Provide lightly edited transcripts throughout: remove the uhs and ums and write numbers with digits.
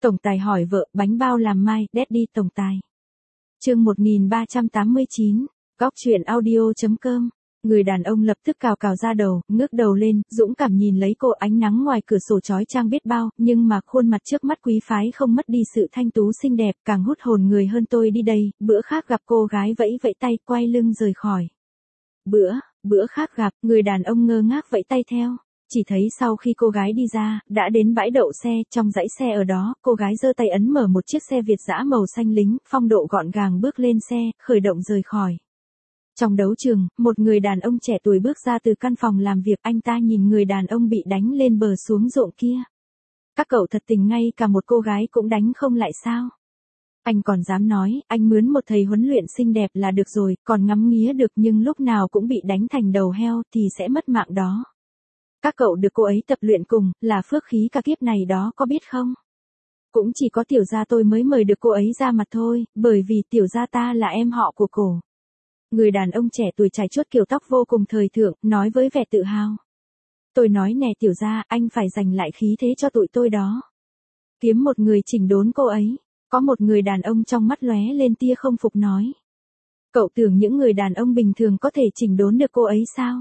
Tổng tài hỏi vợ, bánh bao làm mai, Daddy tổng tài. Chương 1389, góc truyện audio.com. Người đàn ông lập tức cào cào ra đầu, ngước đầu lên, dũng cảm nhìn lấy cô, ánh nắng ngoài cửa sổ chói chang biết bao, nhưng mà khuôn mặt trước mắt quý phái không mất đi sự thanh tú xinh đẹp, càng hút hồn người hơn. Tôi đi đây. Bữa khác gặp cô gái vẫy vẫy tay, quay lưng rời khỏi. Bữa khác gặp, người đàn ông ngơ ngác vẫy tay theo. Chỉ thấy sau khi cô gái đi ra, đã đến bãi đậu xe, trong dãy xe ở đó, cô gái giơ tay ấn mở một chiếc xe Việt dã màu xanh lính, phong độ gọn gàng bước lên xe, khởi động rời khỏi. Trong đấu trường, một người đàn ông trẻ tuổi bước ra từ căn phòng làm việc, anh ta nhìn người đàn ông bị đánh lên bờ xuống ruộng kia. Các cậu thật tình, ngay cả một cô gái cũng đánh không lại sao? Anh còn dám nói, anh mướn một thầy huấn luyện xinh đẹp là được rồi, còn ngắm nghía được, nhưng lúc nào cũng bị đánh thành đầu heo thì sẽ mất mạng đó. Các cậu được cô ấy tập luyện cùng, là phước khí cả kiếp này đó, có biết không? Cũng chỉ có tiểu gia tôi mới mời được cô ấy ra mặt thôi, bởi vì tiểu gia ta là em họ của cổ. Người đàn ông trẻ tuổi chải chuốt kiểu tóc vô cùng thời thượng, nói với vẻ tự hào. Tôi nói nè tiểu gia, anh phải giành lại khí thế cho tụi tôi đó. Kiếm một người chỉnh đốn cô ấy. Có một người đàn ông trong mắt lóe lên tia không phục nói. Cậu tưởng những người đàn ông bình thường có thể chỉnh đốn được cô ấy sao?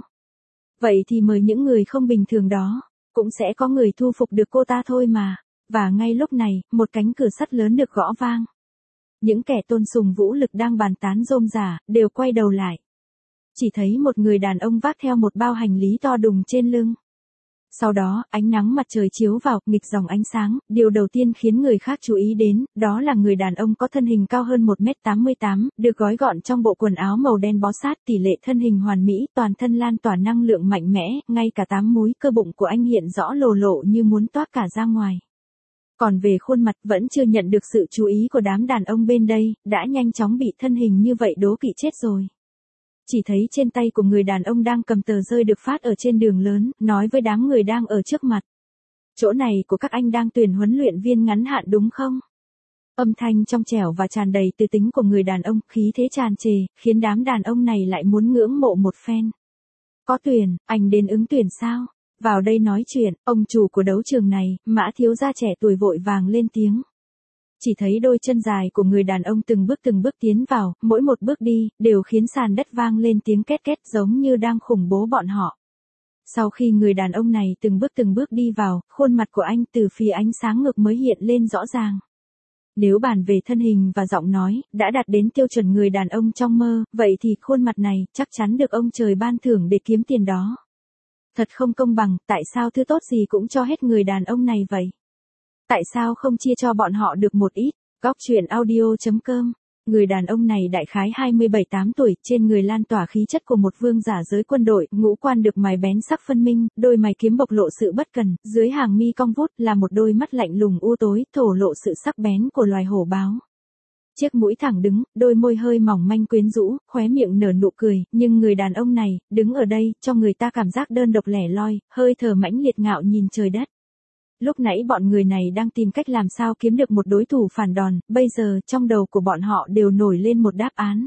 Vậy thì mời những người không bình thường đó, cũng sẽ có người thu phục được cô ta thôi mà. Và ngay lúc này, một cánh cửa sắt lớn được gõ vang. Những kẻ tôn sùng vũ lực đang bàn tán rôm rả, đều quay đầu lại. Chỉ thấy một người đàn ông vác theo một bao hành lý to đùng trên lưng. Sau đó, ánh nắng mặt trời chiếu vào, nghịch dòng ánh sáng, điều đầu tiên khiến người khác chú ý đến, đó là người đàn ông có thân hình cao hơn 1m88, được gói gọn trong bộ quần áo màu đen bó sát, tỷ lệ thân hình hoàn mỹ, toàn thân lan tỏa năng lượng mạnh mẽ, ngay cả 8 múi cơ bụng của anh hiện rõ lồ lộ như muốn toát cả ra ngoài. Còn về khuôn mặt, vẫn chưa nhận được sự chú ý của đám đàn ông bên đây, đã nhanh chóng bị thân hình như vậy đố kỵ chết rồi. Chỉ thấy trên tay của người đàn ông đang cầm tờ rơi được phát ở trên đường lớn, nói với đám người đang ở trước mặt. Chỗ này của các anh đang tuyển huấn luyện viên ngắn hạn đúng không? Âm thanh trong trẻo và tràn đầy tư tính của người đàn ông, khí thế tràn trề, khiến đám đàn ông này lại muốn ngưỡng mộ một phen. Có tuyển, anh đến ứng tuyển sao? Vào đây nói chuyện, ông chủ của đấu trường này, Mã thiếu gia trẻ tuổi vội vàng lên tiếng. Chỉ thấy đôi chân dài của người đàn ông từng bước tiến vào, mỗi một bước đi, đều khiến sàn đất vang lên tiếng két két giống như đang khủng bố bọn họ. Sau khi người đàn ông này từng bước đi vào, khuôn mặt của anh từ phía ánh sáng ngực mới hiện lên rõ ràng. Nếu bàn về thân hình và giọng nói, đã đạt đến tiêu chuẩn người đàn ông trong mơ, vậy thì khuôn mặt này, chắc chắn được ông trời ban thưởng để kiếm tiền đó. Thật không công bằng, tại sao thứ tốt gì cũng cho hết người đàn ông này vậy? Tại sao không chia cho bọn họ được một ít? Góc truyện audio.com. Người đàn ông này đại khái 27-8 tuổi, trên người lan tỏa khí chất của một vương giả giới quân đội, ngũ quan được mài bén sắc phân minh, đôi mày kiếm bộc lộ sự bất cần, dưới hàng mi cong vút là một đôi mắt lạnh lùng u tối, thổ lộ sự sắc bén của loài hổ báo. Chiếc mũi thẳng đứng, đôi môi hơi mỏng manh quyến rũ, khóe miệng nở nụ cười, nhưng người đàn ông này, đứng ở đây, cho người ta cảm giác đơn độc lẻ loi, hơi thở mãnh liệt ngạo nhìn trời đất. Lúc nãy bọn người này đang tìm cách làm sao kiếm được một đối thủ phản đòn, bây giờ, trong đầu của bọn họ đều nổi lên một đáp án.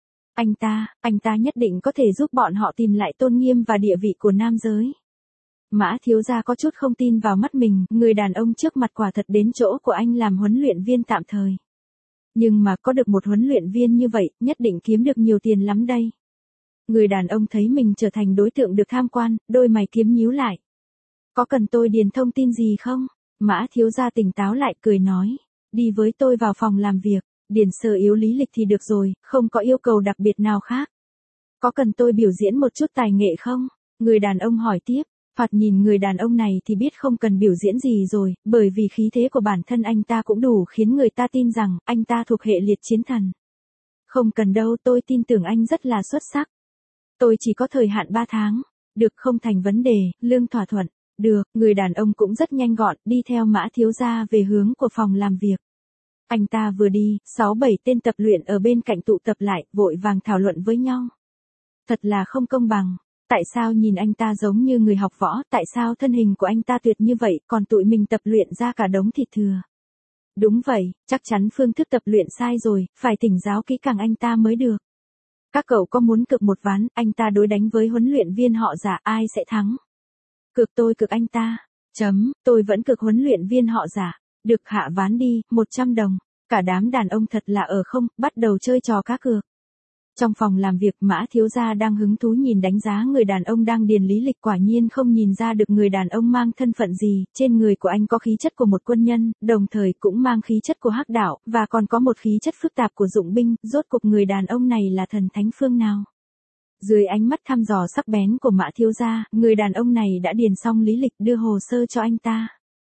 Anh ta nhất định có thể giúp bọn họ tìm lại tôn nghiêm và địa vị của nam giới. Mã thiếu gia có chút không tin vào mắt mình, người đàn ông trước mặt quả thật đến chỗ của anh làm huấn luyện viên tạm thời. Nhưng mà có được một huấn luyện viên như vậy, nhất định kiếm được nhiều tiền lắm đây. Người đàn ông thấy mình trở thành đối tượng được tham quan, đôi mày kiếm nhíu lại. Có cần tôi điền thông tin gì không? Mã thiếu gia tỉnh táo lại cười nói. Đi với tôi vào phòng làm việc, điền sơ yếu lý lịch thì được rồi, không có yêu cầu đặc biệt nào khác. Có cần tôi biểu diễn một chút tài nghệ không? Người đàn ông hỏi tiếp. Thoạt nhìn người đàn ông này thì biết không cần biểu diễn gì rồi, bởi vì khí thế của bản thân anh ta cũng đủ khiến người ta tin rằng anh ta thuộc hệ liệt chiến thần. Không cần đâu, tôi tin tưởng anh rất là xuất sắc. Tôi chỉ có thời hạn 3 tháng. Được, không thành vấn đề, lương thỏa thuận. Được, người đàn ông cũng rất nhanh gọn, đi theo Mã thiếu gia về hướng của phòng làm việc. Anh ta vừa đi, 6-7 tên tập luyện ở bên cạnh tụ tập lại, vội vàng thảo luận với nhau. Thật là không công bằng. Tại sao nhìn anh ta giống như người học võ, tại sao thân hình của anh ta tuyệt như vậy, còn tụi mình tập luyện ra cả đống thịt thừa. Đúng vậy, chắc chắn phương thức tập luyện sai rồi, phải thỉnh giáo kỹ càng anh ta mới được. Các cậu có muốn cược một ván, anh ta đối đánh với huấn luyện viên họ giả, ai sẽ thắng? Cược tôi cược anh ta. Tôi vẫn cược huấn luyện viên họ giả. Được hạ ván đi, 100 đồng. Cả đám đàn ông thật là ở không, bắt đầu chơi trò cá cược. Trong phòng làm việc Mã thiếu gia đang hứng thú nhìn đánh giá người đàn ông đang điền lý lịch, quả nhiên không nhìn ra được người đàn ông mang thân phận gì, trên người của anh có khí chất của một quân nhân, đồng thời cũng mang khí chất của hắc đạo, và còn có một khí chất phức tạp của dụng binh, rốt cuộc người đàn ông này là thần thánh phương nào. Dưới ánh mắt thăm dò sắc bén của Mã thiếu gia, người đàn ông này đã điền xong lý lịch đưa hồ sơ cho anh ta.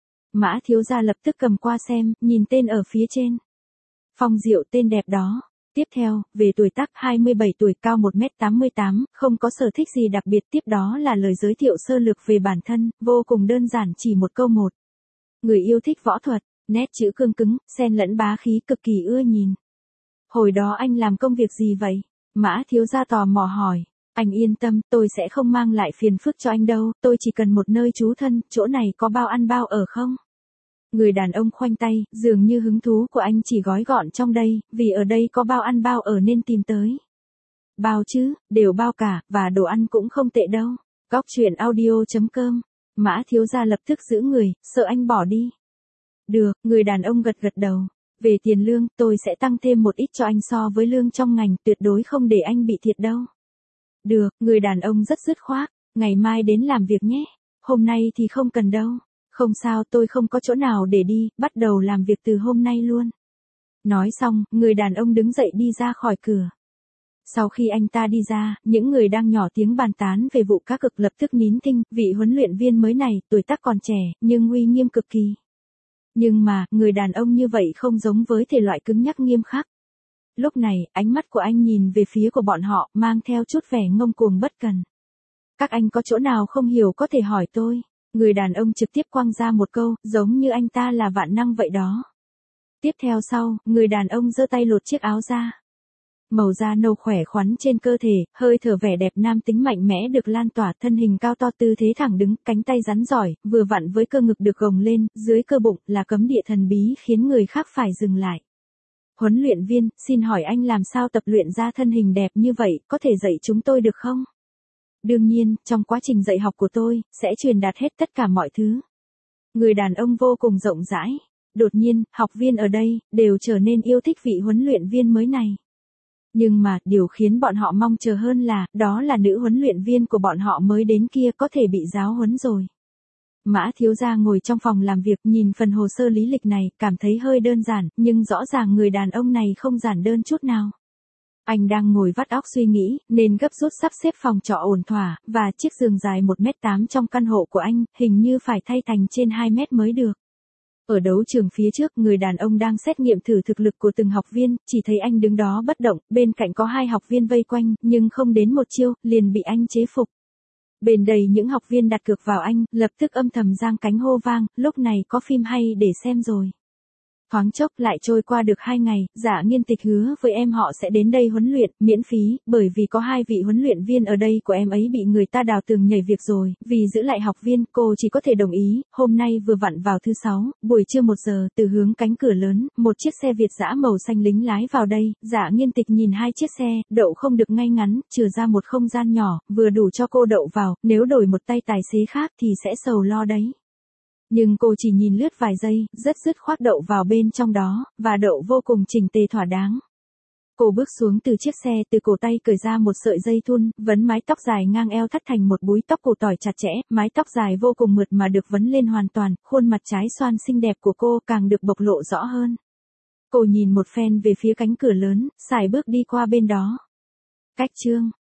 Mã thiếu gia lập tức cầm qua xem, nhìn tên ở phía trên. Phong Diệu, tên đẹp đó. Tiếp theo, về tuổi tác 27 tuổi, cao 1m88, không có sở thích gì đặc biệt. Tiếp đó là lời giới thiệu sơ lược về bản thân, vô cùng đơn giản, chỉ một câu một. Người yêu thích võ thuật, nét chữ cương cứng, xen lẫn bá khí, cực kỳ ưa nhìn. Hồi đó anh làm công việc gì vậy? Mã thiếu gia tò mò hỏi. Anh yên tâm, tôi sẽ không mang lại phiền phức cho anh đâu, tôi chỉ cần một nơi trú thân, chỗ này có bao ăn bao ở không? Người đàn ông khoanh tay, dường như hứng thú của anh chỉ gói gọn trong đây, vì ở đây có bao ăn bao ở nên tìm tới. Bao chứ, đều bao cả, và đồ ăn cũng không tệ đâu. Góc truyện audio.com. Mã thiếu gia lập tức giữ người, sợ anh bỏ đi. Được, người đàn ông gật gật đầu. Về tiền lương, tôi sẽ tăng thêm một ít cho anh so với lương trong ngành, tuyệt đối không để anh bị thiệt đâu. Được, người đàn ông rất dứt khoát, ngày mai đến làm việc nhé. Hôm nay thì không cần đâu. Không sao, tôi không có chỗ nào để đi, bắt đầu làm việc từ hôm nay luôn. Nói xong, người đàn ông đứng dậy đi ra khỏi cửa. Sau khi anh ta đi ra, những người đang nhỏ tiếng bàn tán về vụ cá cược lập tức nín thinh, vị huấn luyện viên mới này, tuổi tác còn trẻ, nhưng uy nghiêm cực kỳ. Nhưng mà, người đàn ông như vậy không giống với thể loại cứng nhắc nghiêm khắc. Lúc này, ánh mắt của anh nhìn về phía của bọn họ, mang theo chút vẻ ngông cuồng bất cần. Các anh có chỗ nào không hiểu có thể hỏi tôi. Người đàn ông trực tiếp quăng ra một câu, giống như anh ta là vạn năng vậy đó. Tiếp theo sau, người đàn ông giơ tay lột chiếc áo ra. Màu da nâu khỏe khoắn trên cơ thể, hơi thở vẻ đẹp nam tính mạnh mẽ được lan tỏa, thân hình cao to, tư thế thẳng đứng, cánh tay rắn giỏi, vừa vặn với cơ ngực được gồng lên, dưới cơ bụng là cấm địa thần bí khiến người khác phải dừng lại. Huấn luyện viên, xin hỏi anh làm sao tập luyện ra thân hình đẹp như vậy, có thể dạy chúng tôi được không? Đương nhiên, trong quá trình dạy học của tôi, sẽ truyền đạt hết tất cả mọi thứ. Người đàn ông vô cùng rộng rãi. Đột nhiên, học viên ở đây, đều trở nên yêu thích vị huấn luyện viên mới này. Nhưng mà, điều khiến bọn họ mong chờ hơn là, đó là nữ huấn luyện viên của bọn họ mới đến kia có thể bị giáo huấn rồi. Mã thiếu gia ngồi trong phòng làm việc nhìn phần hồ sơ lý lịch này, cảm thấy hơi đơn giản, nhưng rõ ràng người đàn ông này không giản đơn chút nào. Anh đang ngồi vắt óc suy nghĩ, nên gấp rút sắp xếp phòng trọ ổn thỏa, và chiếc giường dài 1m8 trong căn hộ của anh, hình như phải thay thành trên 2 mét mới được. Ở đấu trường phía trước, người đàn ông đang xét nghiệm thử thực lực của từng học viên, chỉ thấy anh đứng đó bất động, bên cạnh có 2 học viên vây quanh, nhưng không đến một chiêu, liền bị anh chế phục. Bên đầy những học viên đặt cược vào anh, lập tức âm thầm giang cánh hô vang, lúc này có phim hay để xem rồi. Thoáng chốc lại trôi qua được 2 ngày, Dạ Nghiên Tịch hứa với em họ sẽ đến đây huấn luyện, miễn phí, bởi vì có 2 vị huấn luyện viên ở đây của em ấy bị người ta đào tường nhảy việc rồi, vì giữ lại học viên, cô chỉ có thể đồng ý. Hôm nay vừa vặn vào thứ 6, buổi trưa 1 giờ, từ hướng cánh cửa lớn, một chiếc xe Việt dã màu xanh lính lái vào đây, Dạ Nghiên Tịch nhìn 2 chiếc xe, đậu không được ngay ngắn, trừ ra một không gian nhỏ, vừa đủ cho cô đậu vào, nếu đổi một tay tài xế khác thì sẽ sầu lo đấy. Nhưng cô chỉ nhìn lướt vài giây, rất dứt khoát đậu vào bên trong đó, và đậu vô cùng chỉnh tề thỏa đáng. Cô bước xuống từ chiếc xe, từ cổ tay cởi ra một sợi dây thun, vấn mái tóc dài ngang eo thắt thành một búi tóc cổ tỏi chặt chẽ, mái tóc dài vô cùng mượt mà được vấn lên hoàn toàn, khuôn mặt trái xoan xinh đẹp của cô càng được bộc lộ rõ hơn. Cô nhìn một phen về phía cánh cửa lớn, sải bước đi qua bên đó. Cách chương